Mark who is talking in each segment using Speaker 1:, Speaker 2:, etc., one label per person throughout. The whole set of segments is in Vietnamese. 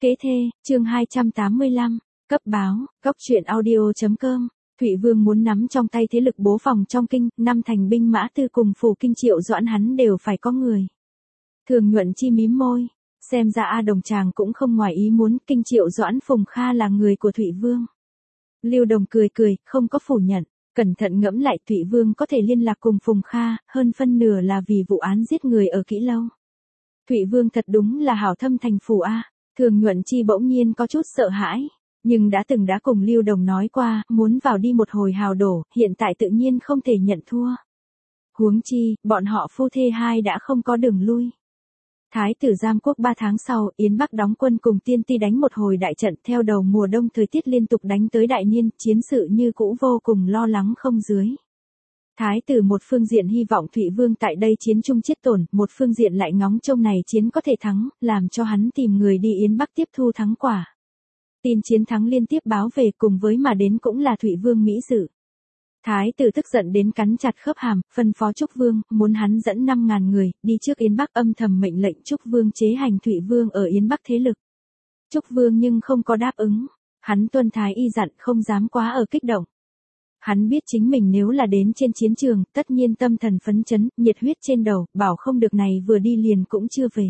Speaker 1: Kế thê, chương 285, cấp báo, góc truyện audio.com. Thụy Vương muốn nắm trong tay thế lực bố phòng trong kinh, năm thành binh mã tư cùng phủ kinh Triệu Doãn hắn đều phải có người. Thường Nhuận Chi mím môi, xem ra A Đồng chàng cũng không ngoài ý muốn, kinh Triệu Doãn Phùng Kha là người của Thụy Vương. Lưu Đồng cười cười, không có phủ nhận, cẩn thận ngẫm lại Thụy Vương có thể liên lạc cùng Phùng Kha, hơn phân nửa là vì vụ án giết người ở Kỹ Lâu. Thụy Vương thật đúng là hảo thâm thành phủ A. Thường Nhuận Chi bỗng nhiên có chút sợ hãi, nhưng đã cùng Lưu Đồng nói qua, muốn vào đi một hồi hào đổ, hiện tại tự nhiên không thể nhận thua. Huống chi, bọn họ phu thê hai đã không có đường lui. Thái tử giam quốc 3 tháng sau, Yến Bắc đóng quân cùng Tiên Ti đánh một hồi đại trận, theo đầu mùa đông thời tiết liên tục đánh tới đại niên, chiến sự như cũ vô cùng lo lắng không dưới. Thái tử một phương diện hy vọng Thụy Vương tại đây chiến chung chết tổn, một phương diện lại ngóng trông này chiến có thể thắng, làm cho hắn tìm người đi Yến Bắc tiếp thu thắng quả. Tin chiến thắng liên tiếp báo về, cùng với mà đến cũng là Thụy Vương mỹ dự. Thái tử tức giận đến cắn chặt khớp hàm, phân phó Trúc Vương, muốn hắn dẫn 5.000 người, đi trước Yến Bắc, âm thầm mệnh lệnh Trúc Vương chế hành Thụy Vương ở Yến Bắc thế lực. Trúc Vương nhưng không có đáp ứng, hắn tuân thái y dặn không dám quá ở kích động. Hắn biết chính mình nếu là đến trên chiến trường, tất nhiên tâm thần phấn chấn, nhiệt huyết trên đầu, bảo không được này vừa đi liền cũng chưa về.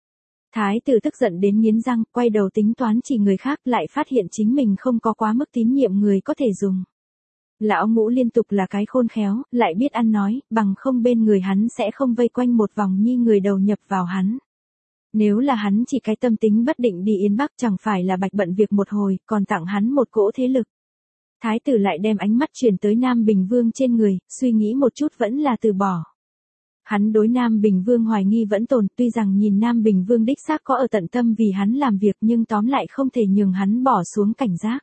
Speaker 1: Thái tử tức giận đến nghiến răng, quay đầu tính toán chỉ người khác, lại phát hiện chính mình không có quá mức tín nhiệm người có thể dùng. Lão Ngũ liên tục là cái khôn khéo, lại biết ăn nói, bằng không bên người hắn sẽ không vây quanh một vòng nhi người đầu nhập vào hắn. Nếu là hắn chỉ cái tâm tính bất định đi Yến Bắc chẳng phải là bạch bận việc một hồi, còn tặng hắn một cỗ thế lực. Thái tử lại đem ánh mắt chuyển tới Nam Bình Vương trên người, suy nghĩ một chút vẫn là từ bỏ. Hắn đối Nam Bình Vương hoài nghi vẫn tồn, tuy rằng nhìn Nam Bình Vương đích xác có ở tận tâm vì hắn làm việc, nhưng tóm lại không thể nhường hắn bỏ xuống cảnh giác.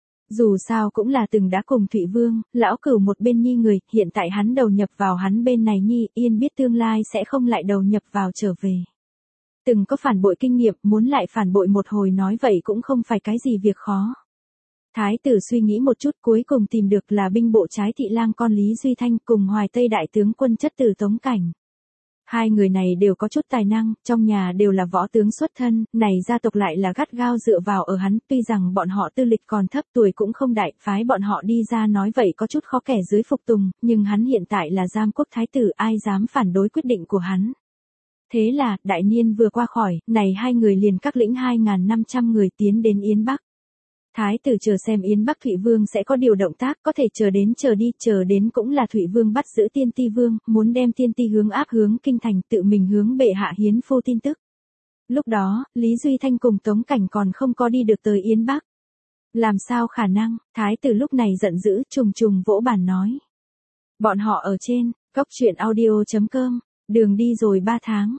Speaker 1: Dù sao cũng là từng đã cùng Thụy Vương, lão cửu một bên nhi người, hiện tại hắn đầu nhập vào hắn bên này nhi, yên biết tương lai sẽ không lại đầu nhập vào trở về. Từng có phản bội kinh nghiệm, muốn lại phản bội một hồi nói vậy cũng không phải cái gì việc khó. Thái tử suy nghĩ một chút, cuối cùng tìm được là binh bộ trái thị lang con Lý Duy Thanh cùng Hoài Tây đại tướng quân chất tử Tống Cảnh. Hai người này đều có chút tài năng, trong nhà đều là võ tướng xuất thân, này gia tộc lại là gắt gao dựa vào ở hắn, tuy rằng bọn họ tư lịch còn thấp, tuổi cũng không đại, phái bọn họ đi ra nói vậy có chút khó kẻ dưới phục tùng, nhưng hắn hiện tại là giam quốc thái tử, ai dám phản đối quyết định của hắn. Thế là, đại niên vừa qua khỏi, này hai người liền các lĩnh 2.500 người tiến đến Yến Bắc. Thái tử chờ xem Yến Bắc Thụy Vương sẽ có điều động tác, có thể chờ đến cũng là Thụy Vương bắt giữ Tiên Ti Vương, muốn đem Tiên Ti hướng kinh thành, tự mình hướng bệ hạ hiến phu tin tức. Lúc đó, Lý Duy Thanh cùng Tống Cảnh còn không có đi được tới Yến Bắc. Làm sao khả năng, thái tử lúc này giận dữ, trùng vỗ bàn nói. Bọn họ ở trên, góc truyện audio.com, đường đi rồi 3 tháng,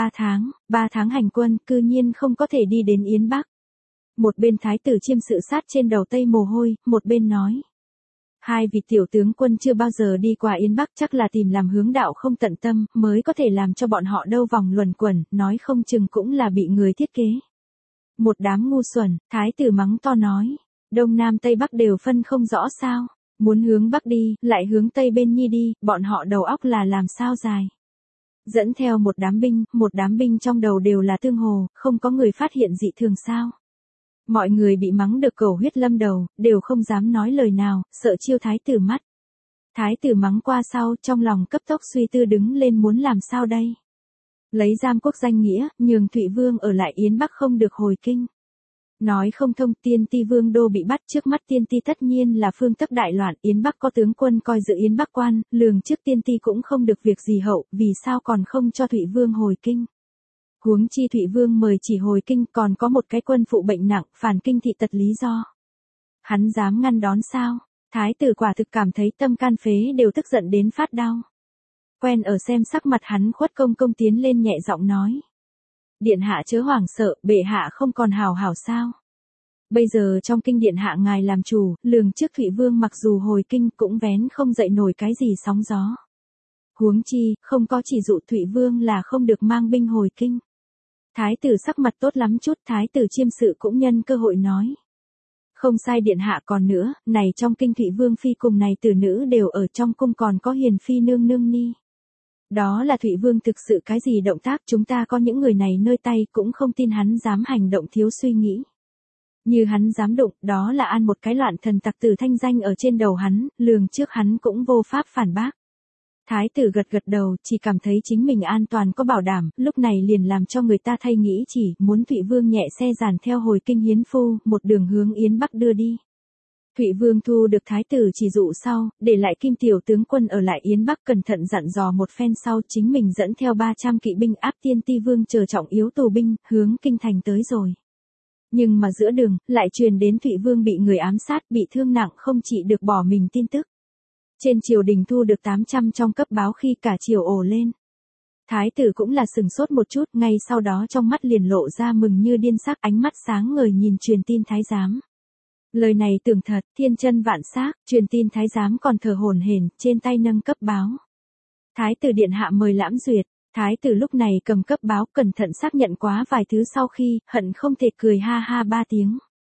Speaker 1: 3 tháng hành quân, cư nhiên không có thể đi đến Yến Bắc. Một bên thái tử chiêm sự sát trên đầu tây mồ hôi, một bên nói. Hai vị tiểu tướng quân chưa bao giờ đi qua Yến Bắc, chắc là tìm làm hướng đạo không tận tâm, mới có thể làm cho bọn họ đâu vòng luẩn quẩn, nói không chừng cũng là bị người thiết kế. Một đám ngu xuẩn, thái tử mắng to nói. Đông Nam Tây Bắc đều phân không rõ sao, muốn hướng Bắc đi, lại hướng Tây bên nhi đi, bọn họ đầu óc là làm sao dài. Dẫn theo một đám binh trong đầu đều là tương hồ, không có người phát hiện dị thường sao. Mọi người bị mắng được cầu huyết lâm đầu, đều không dám nói lời nào, sợ chiêu thái tử mắt. Thái tử mắng qua sau, trong lòng cấp tốc suy tư đứng lên muốn làm sao đây. Lấy giam quốc danh nghĩa, nhường Thụy Vương ở lại Yến Bắc không được hồi kinh. Nói không thông, Tiên Ti Vương đô bị bắt, trước mắt Tiên Ti tất nhiên là phương tắc đại loạn, Yến Bắc có tướng quân coi giữ Yến Bắc quan, lường trước Tiên Ti cũng không được việc gì hậu, vì sao còn không cho Thụy Vương hồi kinh. Huống chi Thụy Vương mời chỉ hồi kinh, còn có một cái quân phụ bệnh nặng, phản kinh thị tật lý do. Hắn dám ngăn đón sao? Thái tử quả thực cảm thấy tâm can phế đều tức giận đến phát đau. Quen ở xem sắc mặt hắn khuất công tiến lên nhẹ giọng nói. Điện hạ chớ hoảng sợ, bệ hạ không còn hào hảo sao? Bây giờ trong kinh điện hạ ngài làm chủ, lường trước Thụy Vương mặc dù hồi kinh cũng vén không dậy nổi cái gì sóng gió. Huống chi, không có chỉ dụ Thụy Vương là không được mang binh hồi kinh. Thái tử sắc mặt tốt lắm chút, thái tử chiêm sự cũng nhân cơ hội nói. Không sai điện hạ, còn nữa, này trong kinh Thụy Vương phi cùng này tử nữ đều ở trong cung, còn có hiền phi nương nương ni. Đó là Thụy Vương thực sự cái gì động tác chúng ta có những người này nơi tay cũng không tin hắn dám hành động thiếu suy nghĩ. Như hắn dám đụng, đó là an một cái loạn thần tặc tử thanh danh ở trên đầu hắn, lường trước hắn cũng vô pháp phản bác. Thái tử gật gật đầu, chỉ cảm thấy chính mình an toàn có bảo đảm, lúc này liền làm cho người ta thay nghĩ chỉ, muốn Thụy Vương nhẹ xe giàn theo hồi kinh hiến phu, một đường hướng Yến Bắc đưa đi. Thụy Vương thu được thái tử chỉ dụ sau, để lại Kim tiểu tướng quân ở lại Yến Bắc cẩn thận dặn dò một phen sau chính mình dẫn theo 300 kỵ binh áp Tiên Ti Vương chờ trọng yếu tù binh, hướng kinh thành tới rồi. Nhưng mà giữa đường, lại truyền đến Thụy Vương bị người ám sát, bị thương nặng không chỉ được bỏ mình tin tức. Trên triều đình thu được 800 trong cấp báo khi cả triều ồ lên. Thái tử cũng là sừng sốt một chút, ngay sau đó trong mắt liền lộ ra mừng như điên sắc, ánh mắt sáng ngời nhìn truyền tin thái giám. Lời này tưởng thật, thiên chân vạn xác, truyền tin thái giám còn thở hổn hển, trên tay nâng cấp báo. Thái tử điện hạ mời lãm duyệt, thái tử lúc này cầm cấp báo cẩn thận xác nhận quá vài thứ sau khi, hận không thể cười ha ha 3 tiếng.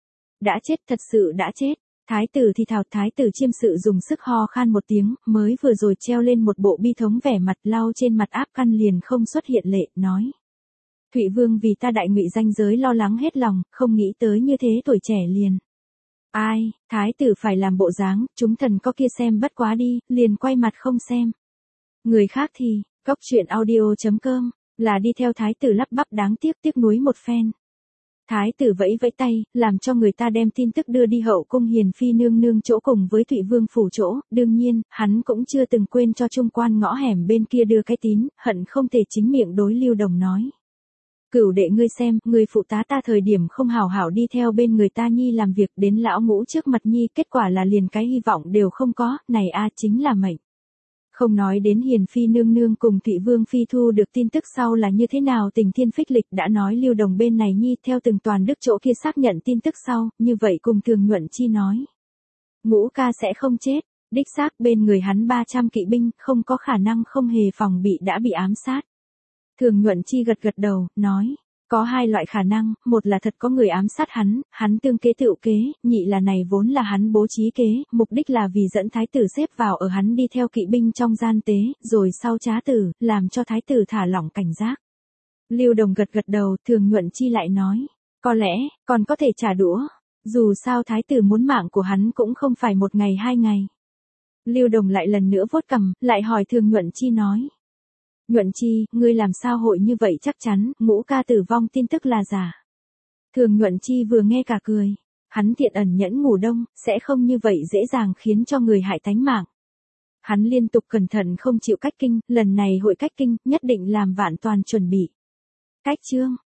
Speaker 1: Đã chết, thật sự đã chết. Thái tử thì thào, thái tử chiêm sự dùng sức ho khan một tiếng, mới vừa rồi treo lên một bộ bi thống vẻ mặt lau trên mặt áp căn liền không xuất hiện lệ, nói. Thụy Vương vì ta đại ngụy danh giới lo lắng hết lòng, không nghĩ tới như thế tuổi trẻ liền. Ai, thái tử phải làm bộ dáng, chúng thần có kia xem bất quá đi, liền quay mặt không xem. Người khác thì, Cốc truyện audio.com, là đi theo thái tử lắp bắp đáng tiếc nuối một phen. Thái tử vẫy vẫy tay, làm cho người ta đem tin tức đưa đi hậu cung hiền phi nương nương chỗ cùng với Thụy Vương phủ chỗ, đương nhiên, hắn cũng chưa từng quên cho trung quan ngõ hẻm bên kia đưa cái tín, hận không thể chính miệng đối Lưu Đồng nói. Cửu đệ ngươi xem, người phụ tá ta thời điểm không hảo hảo đi theo bên người ta nhi làm việc đến lão ngũ trước mặt nhi, kết quả là liền cái hy vọng đều không có, này a chính là mệnh. Không nói đến hiền phi nương nương cùng Thụy Vương phi thu được tin tức sau là như thế nào tình thiên phích lịch, đã nói Lưu Đồng bên này nhi theo từng toàn đức chỗ kia xác nhận tin tức sau, như vậy cùng Thường Nhuận Chi nói. Ngũ ca sẽ không chết, đích xác bên người hắn 300 kỵ binh, không có khả năng không hề phòng bị đã bị ám sát. Thường Nhuận Chi gật gật đầu, nói. Có hai loại khả năng, một là thật có người ám sát hắn tương kế tựu kế, nhị là này vốn là hắn bố trí kế, mục đích là vì dẫn thái tử xếp vào ở hắn đi theo kỵ binh trong gian tế, rồi sau trá tử, làm cho thái tử thả lỏng cảnh giác. Lưu Đồng gật gật đầu, Thường Nhuận Chi lại nói, có lẽ, còn có thể trả đũa, dù sao thái tử muốn mạng của hắn cũng không phải một ngày 2 ngày. Lưu Đồng lại lần nữa vuốt cằm, lại hỏi Thường Nhuận Chi nói. Nhuận Chi, ngươi làm sao hội như vậy chắc chắn, ngũ ca tử vong tin tức là giả. Thường Nhuận Chi vừa nghe cả cười. Hắn thiện ẩn nhẫn ngủ đông, sẽ không như vậy dễ dàng khiến cho người hại tánh mạng. Hắn liên tục cẩn thận không chịu cách kinh, lần này hội cách kinh, nhất định làm vạn toàn chuẩn bị. Cách chương.